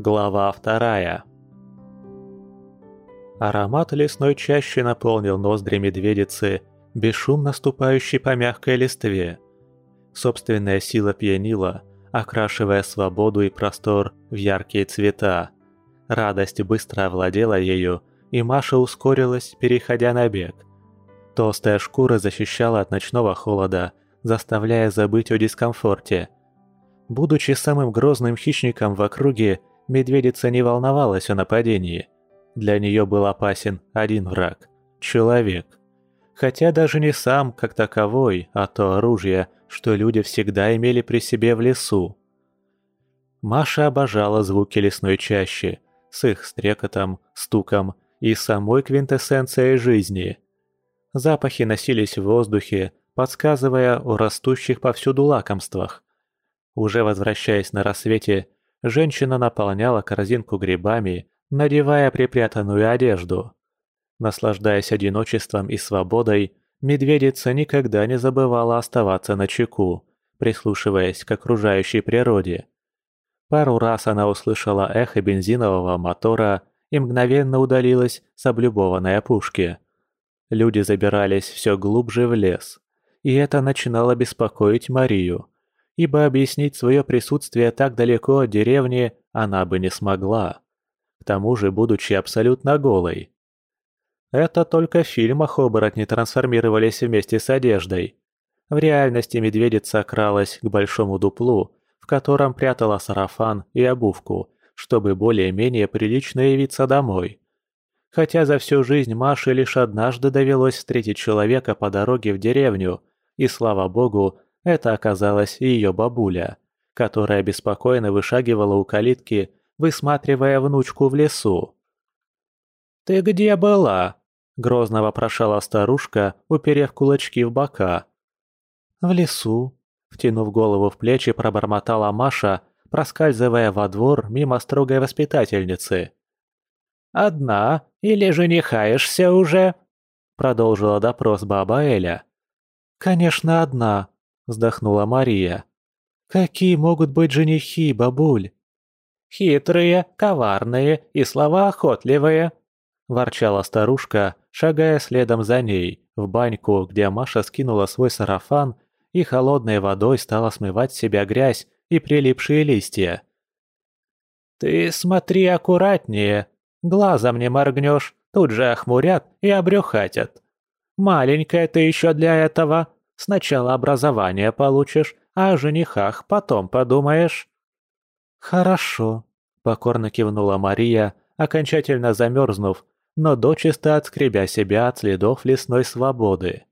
Глава 2. Аромат лесной чащи наполнил ноздри медведицы, бесшумно ступающей по мягкой листве. Собственная сила пьянила, окрашивая свободу и простор в яркие цвета. Радость быстро овладела ею, и Маша ускорилась, переходя на бег. Толстая шкура защищала от ночного холода, заставляя забыть о дискомфорте. Будучи самым грозным хищником в округе, медведица не волновалась о нападении. Для нее был опасен один враг – человек. Хотя даже не сам, как таковой, а то оружие, что люди всегда имели при себе в лесу. Маша обожала звуки лесной чащи, с их стрекотом, стуком и самой квинтэссенцией жизни. Запахи носились в воздухе, подсказывая о растущих повсюду лакомствах. Уже возвращаясь на рассвете, женщина наполняла корзинку грибами, надевая припрятанную одежду. Наслаждаясь одиночеством и свободой, медведица никогда не забывала оставаться начеку, прислушиваясь к окружающей природе. Пару раз она услышала эхо бензинового мотора и мгновенно удалилась с облюбованной опушки. Люди забирались все глубже в лес, и это начинало беспокоить Марию, ибо объяснить свое присутствие так далеко от деревни она бы не смогла, к тому же будучи абсолютно голой. Это только в фильмах оборотни трансформировались вместе с одеждой. В реальности медведица кралась к большому дуплу, в котором прятала сарафан и обувку, чтобы более-менее прилично явиться домой. Хотя за всю жизнь Маше лишь однажды довелось встретить человека по дороге в деревню, и, слава богу, это оказалась ее бабуля, которая беспокойно вышагивала у калитки, высматривая внучку в лесу. «Ты где была?» – грозно вопрошала старушка, уперев кулачки в бока. «В лесу», – втянув голову в плечи, пробормотала Маша, проскальзывая во двор мимо строгой воспитательницы. «Одна или женихаешься уже?» – продолжила допрос баба Эля. «Конечно, одна», – вздохнула Мария. «Какие могут быть женихи, бабуль?» «Хитрые, коварные и словоохотливые», – ворчала старушка, шагая следом за ней в баньку, где Маша скинула свой сарафан и холодной водой стала смывать с себя грязь и прилипшие листья. «Ты смотри аккуратнее, глазом не моргнешь, тут же охмурят и обрюхатят. Маленькая ты еще для этого, сначала образование получишь, а о женихах потом подумаешь». «Хорошо», – покорно кивнула Мария, окончательно замерзнув, но дочисто отскребя себя от следов лесной свободы.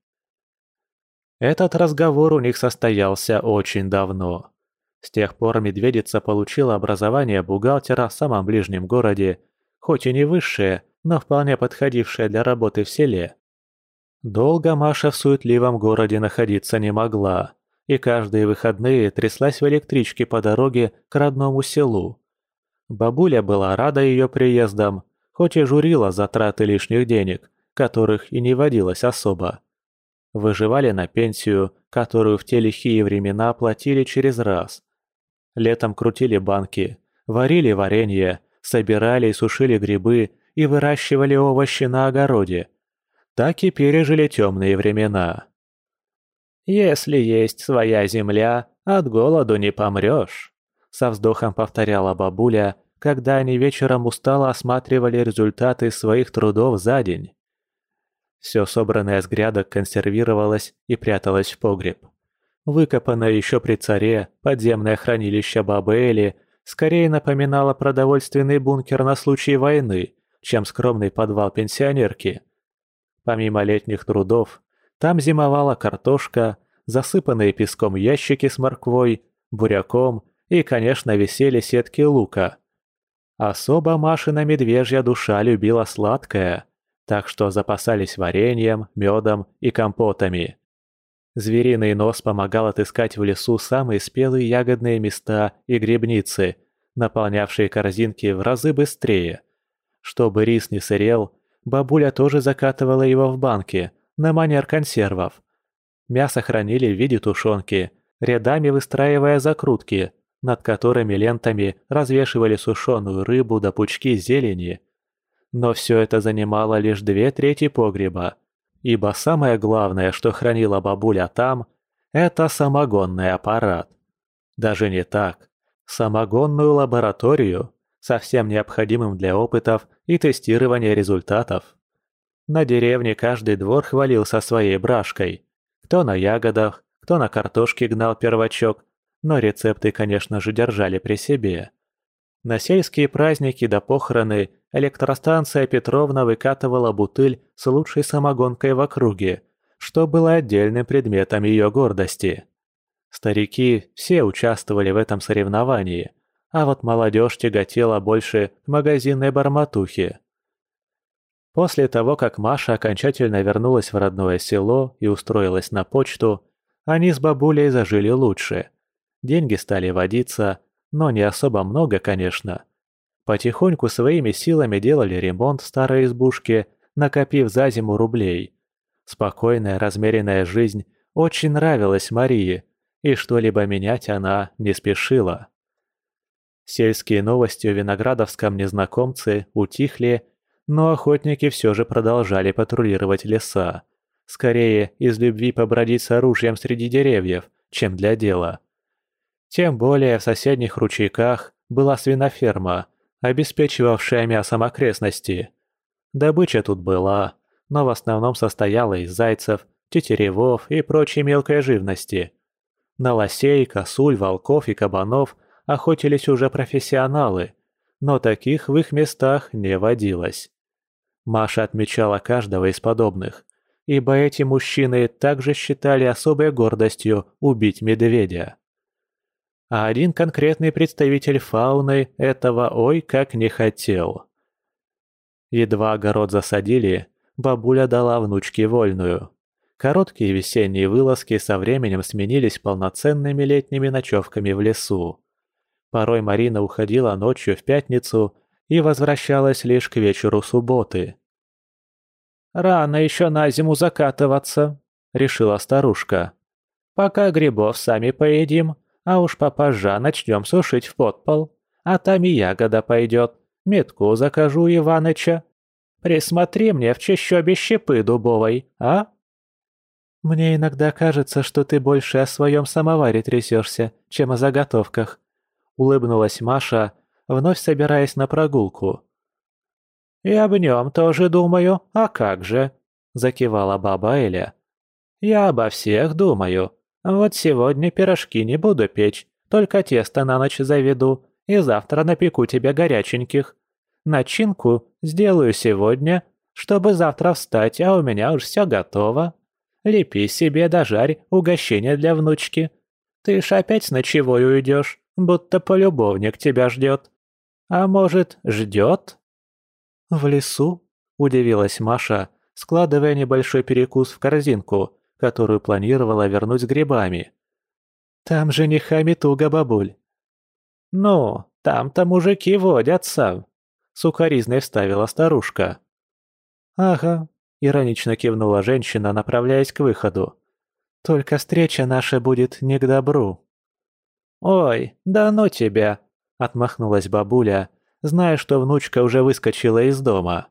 Этот разговор у них состоялся очень давно. С тех пор медведица получила образование бухгалтера в самом ближнем городе, хоть и не высшее, но вполне подходившее для работы в селе. Долго Маша в суетливом городе находиться не могла, и каждые выходные тряслась в электричке по дороге к родному селу. Бабуля была рада ее приездам, хоть и журила затраты лишних денег, которых и не водилось особо. Выживали на пенсию, которую в те лихие времена платили через раз. Летом крутили банки, варили варенье, собирали и сушили грибы и выращивали овощи на огороде. Так и пережили темные времена. «Если есть своя земля, от голоду не помрешь», — со вздохом повторяла бабуля, когда они вечером устало осматривали результаты своих трудов за день. Все собранное с грядок консервировалось и пряталось в погреб. Выкопанное еще при царе подземное хранилище бабы Эли скорее напоминало продовольственный бункер на случай войны, чем скромный подвал пенсионерки. Помимо летних трудов, там зимовала картошка, засыпанные песком ящики с морквой, буряком и, конечно, висели сетки лука. Особо Машина медвежья душа любила сладкое, так что запасались вареньем, медом и компотами. Звериный нос помогал отыскать в лесу самые спелые ягодные места и грибницы, наполнявшие корзинки в разы быстрее. Чтобы рис не сырел, бабуля тоже закатывала его в банки, на манер консервов. Мясо хранили в виде тушенки, рядами выстраивая закрутки, над которыми лентами развешивали сушеную рыбу да пучки зелени. Но все это занимало лишь 2/3 погреба, ибо самое главное, что хранила бабуля там, это самогонный аппарат. Даже не так. Самогонную лабораторию, со всем необходимым для опытов и тестирования результатов. На деревне каждый двор хвалился своей брашкой. Кто на ягодах, кто на картошке гнал первачок, но рецепты, конечно же, держали при себе. На сельские праздники да похороны электростанция Петровна выкатывала бутыль с лучшей самогонкой в округе, что было отдельным предметом ее гордости. Старики все участвовали в этом соревновании, а вот молодежь тяготела больше к магазинной барматухе. После того, как Маша окончательно вернулась в родное село и устроилась на почту, они с бабулей зажили лучше. Деньги стали водиться, но не особо много, конечно. Потихоньку своими силами делали ремонт в старой избушке, накопив за зиму рублей. Спокойная, размеренная жизнь очень нравилась Марии, и что-либо менять она не спешила. Сельские новости о виноградовском незнакомце утихли, но охотники все же продолжали патрулировать леса. Скорее, из любви побродить с оружием среди деревьев, чем для дела. Тем более в соседних ручейках была свиноферма, обеспечивавшая мясом окрестности. Добыча тут была, но в основном состояла из зайцев, тетеревов и прочей мелкой живности. На лосей, косуль, волков и кабанов охотились уже профессионалы, но таких в их местах не водилось. Маша отмечала каждого из подобных, ибо эти мужчины также считали особой гордостью убить медведя. А один конкретный представитель фауны этого ой как не хотел. Едва огород засадили, бабуля дала внучке вольную. Короткие весенние вылазки со временем сменились полноценными летними ночевками в лесу. Порой Марина уходила ночью в пятницу и возвращалась лишь к вечеру субботы. «Рано еще на зиму закатываться», — решила старушка. «Пока грибов сами поедим, а уж попозже начнем сушить в подпол. А там и ягода пойдет. Метку закажу Иваныча. Присмотри мне в чащобе щепы дубовой, а?» «Мне иногда кажется, что ты больше о своем самоваре трясешься, чем о заготовках», — улыбнулась Маша, вновь собираясь на прогулку. «И об нем тоже думаю, а как же?» — закивала баба Эля. «Я обо всех думаю. Вот сегодня пирожки не буду печь, только тесто на ночь заведу, и завтра напеку тебе горяченьких. Начинку сделаю сегодня, чтобы завтра встать, а у меня уж все готово. Лепи себе да жарь угощение для внучки. Ты ж опять с ночевой уйдешь, будто полюбовник тебя ждет. А может, ждет?» «В лесу?» – удивилась Маша, складывая небольшой перекус в корзинку, которую планировала вернуть с грибами. «Там женихами туго, бабуль». «Ну, там-то мужики водятся», – сукоризной вставила старушка. «Ага», – иронично кивнула женщина, направляясь к выходу. «Только встреча наша будет не к добру». «Ой, да ну тебя!» – отмахнулась бабуля, зная, что внучка уже выскочила из дома.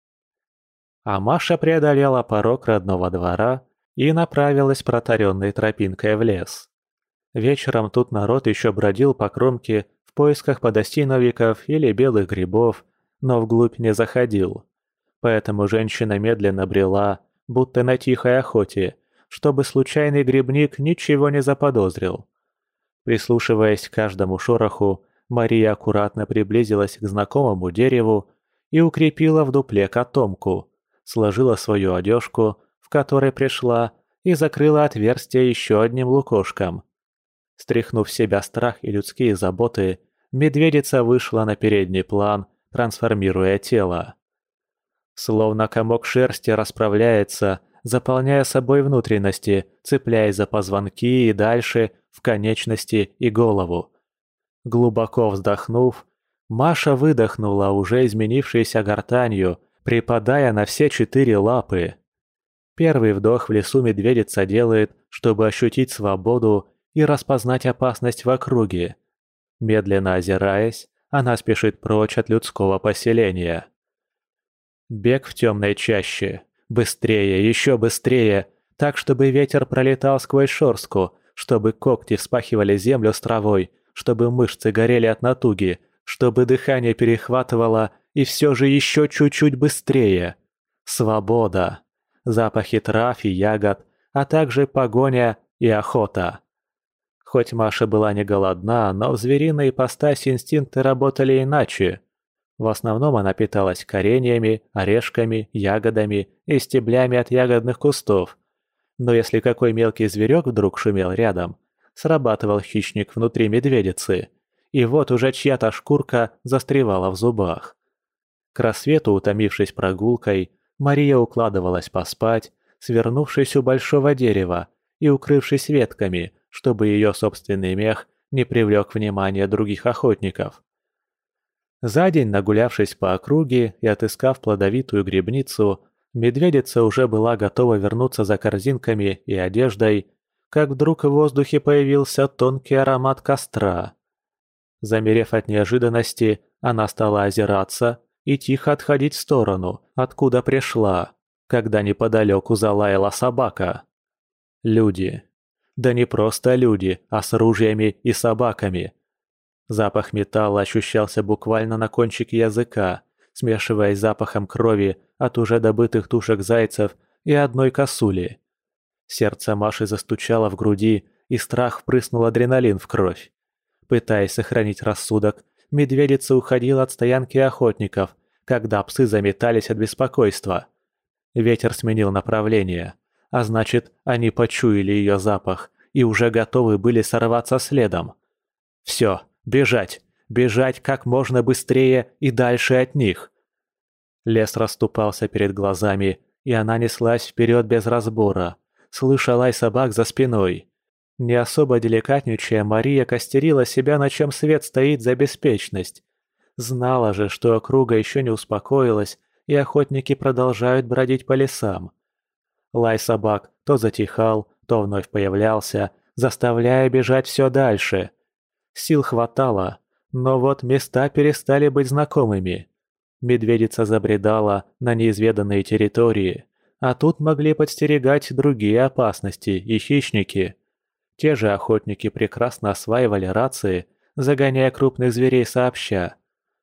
А Маша преодолела порог родного двора и направилась протаренной тропинкой в лес. Вечером тут народ еще бродил по кромке в поисках подосиновиков или белых грибов, но вглубь не заходил. Поэтому женщина медленно брела, будто на тихой охоте, чтобы случайный грибник ничего не заподозрил. Прислушиваясь к каждому шороху, Мария аккуратно приблизилась к знакомому дереву и укрепила в дупле котомку, сложила свою одежку, в которой пришла, и закрыла отверстие еще одним лукошком. Стряхнув с себя страх и людские заботы, медведица вышла на передний план, трансформируя тело. Словно комок шерсти расправляется, заполняя собой внутренности, цепляясь за позвонки и дальше в конечности и голову. Глубоко вздохнув, Маша выдохнула уже изменившейся гортанью, припадая на все 4 лапы. Первый вдох в лесу медведица делает, чтобы ощутить свободу и распознать опасность в округе. Медленно озираясь, она спешит прочь от людского поселения. Бег в темной чаще. Быстрее, еще быстрее, так, чтобы ветер пролетал сквозь шорстку, чтобы когти вспахивали землю с травой, чтобы мышцы горели от натуги, чтобы дыхание перехватывало, и все же еще чуть-чуть быстрее. Свобода. Запахи трав и ягод, а также погоня и охота. Хоть Маша была не голодна, но в звериной ипостаси инстинкты работали иначе. В основном она питалась кореньями, орешками, ягодами и стеблями от ягодных кустов. Но если какой мелкий зверек вдруг шумел рядом, срабатывал хищник внутри медведицы, и вот уже чья-то шкурка застревала в зубах. К рассвету, утомившись прогулкой, Мария укладывалась поспать, свернувшись у большого дерева и укрывшись ветками, чтобы ее собственный мех не привлек внимание других охотников. За день, нагулявшись по округе и отыскав плодовитую грибницу, медведица уже была готова вернуться за корзинками и одеждой, как вдруг в воздухе появился тонкий аромат костра. Замерев от неожиданности, она стала озираться и тихо отходить в сторону, откуда пришла, когда неподалеку залаяла собака. Люди. Да не просто люди, а с ружьями и собаками. Запах металла ощущался буквально на кончике языка, смешиваясь с запахом крови от уже добытых тушек зайцев и одной косули. Сердце Маши застучало в груди, и страх впрыснул адреналин в кровь. Пытаясь сохранить рассудок, медведица уходила от стоянки охотников, когда псы заметались от беспокойства. Ветер сменил направление, а значит, они почуяли ее запах и уже готовы были сорваться следом. Все. Бежать! Бежать как можно быстрее и дальше от них! Лес расступался перед глазами, и она неслась вперед без разбора, слыша лай собак за спиной. Не особо деликатничая, Мария костерила себя, на чем свет стоит за беспечность. Знала же, что округа еще не успокоилась, и охотники продолжают бродить по лесам. Лай собак то затихал, то вновь появлялся, заставляя бежать все дальше. Сил хватало, но вот места перестали быть знакомыми. Медведица забредала на неизведанные территории, а тут могли подстерегать другие опасности и хищники. Те же охотники прекрасно осваивали рации, загоняя крупных зверей сообща.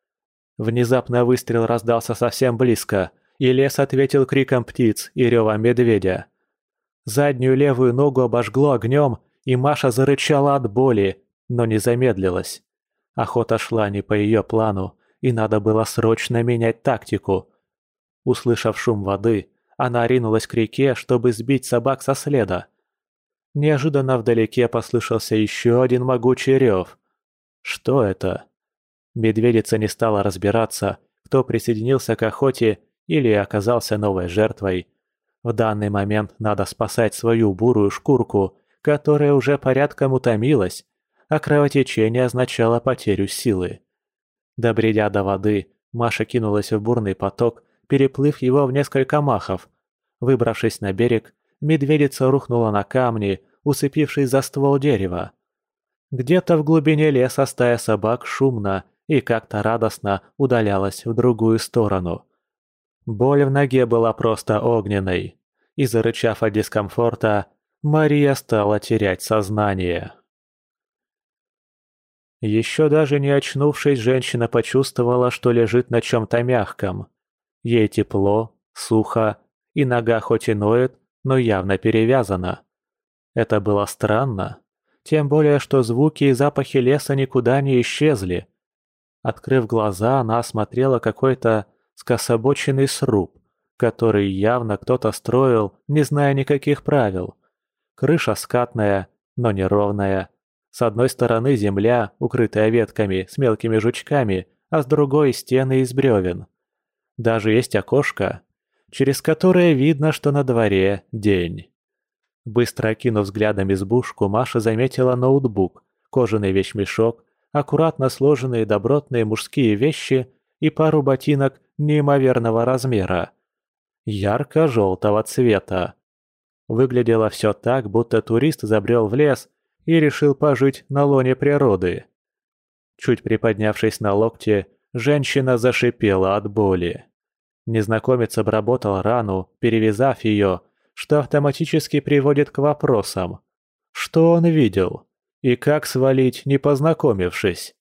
Внезапно выстрел раздался совсем близко, и лес ответил криком птиц и ревом медведя. Заднюю левую ногу обожгло огнем, и Маша зарычала от боли, но не замедлилась. Охота шла не по ее плану, и надо было срочно менять тактику. Услышав шум воды, она ринулась к реке, чтобы сбить собак со следа. Неожиданно вдалеке послышался еще один могучий рев. Что это? Медведица не стала разбираться, кто присоединился к охоте или оказался новой жертвой. В данный момент надо спасать свою бурую шкурку, которая уже порядком утомилась, а кровотечение означало потерю силы. Добредя до воды, Маша кинулась в бурный поток, переплыв его в несколько махов. Выбравшись на берег, медведица рухнула на камни, уцепившись за ствол дерева. Где-то в глубине леса стая собак шумно и как-то радостно удалялась в другую сторону. Боль в ноге была просто огненной, и, зарычав от дискомфорта, Мария стала терять сознание. Еще даже не очнувшись, женщина почувствовала, что лежит на чем-то мягком. Ей тепло, сухо, и нога хоть и ноет, но явно перевязана. Это было странно, тем более, что звуки и запахи леса никуда не исчезли. Открыв глаза, она осмотрела какой-то скособоченный сруб, который явно кто-то строил, не зная никаких правил. Крыша скатная, но неровная. С одной стороны земля, укрытая ветками с мелкими жучками, а с другой стены из бревен. Даже есть окошко, через которое видно, что на дворе день. Быстро окинув взглядом избушку, Маша заметила ноутбук, кожаный вещмешок, аккуратно сложенные добротные мужские вещи и пару ботинок неимоверного размера. Ярко-желтого цвета. Выглядело все так, будто турист забрел в лес и решил пожить на лоне природы. Чуть приподнявшись на локте, женщина зашипела от боли. Незнакомец обработал рану, перевязав ее, что автоматически приводит к вопросам. Что он видел? И как свалить, не познакомившись?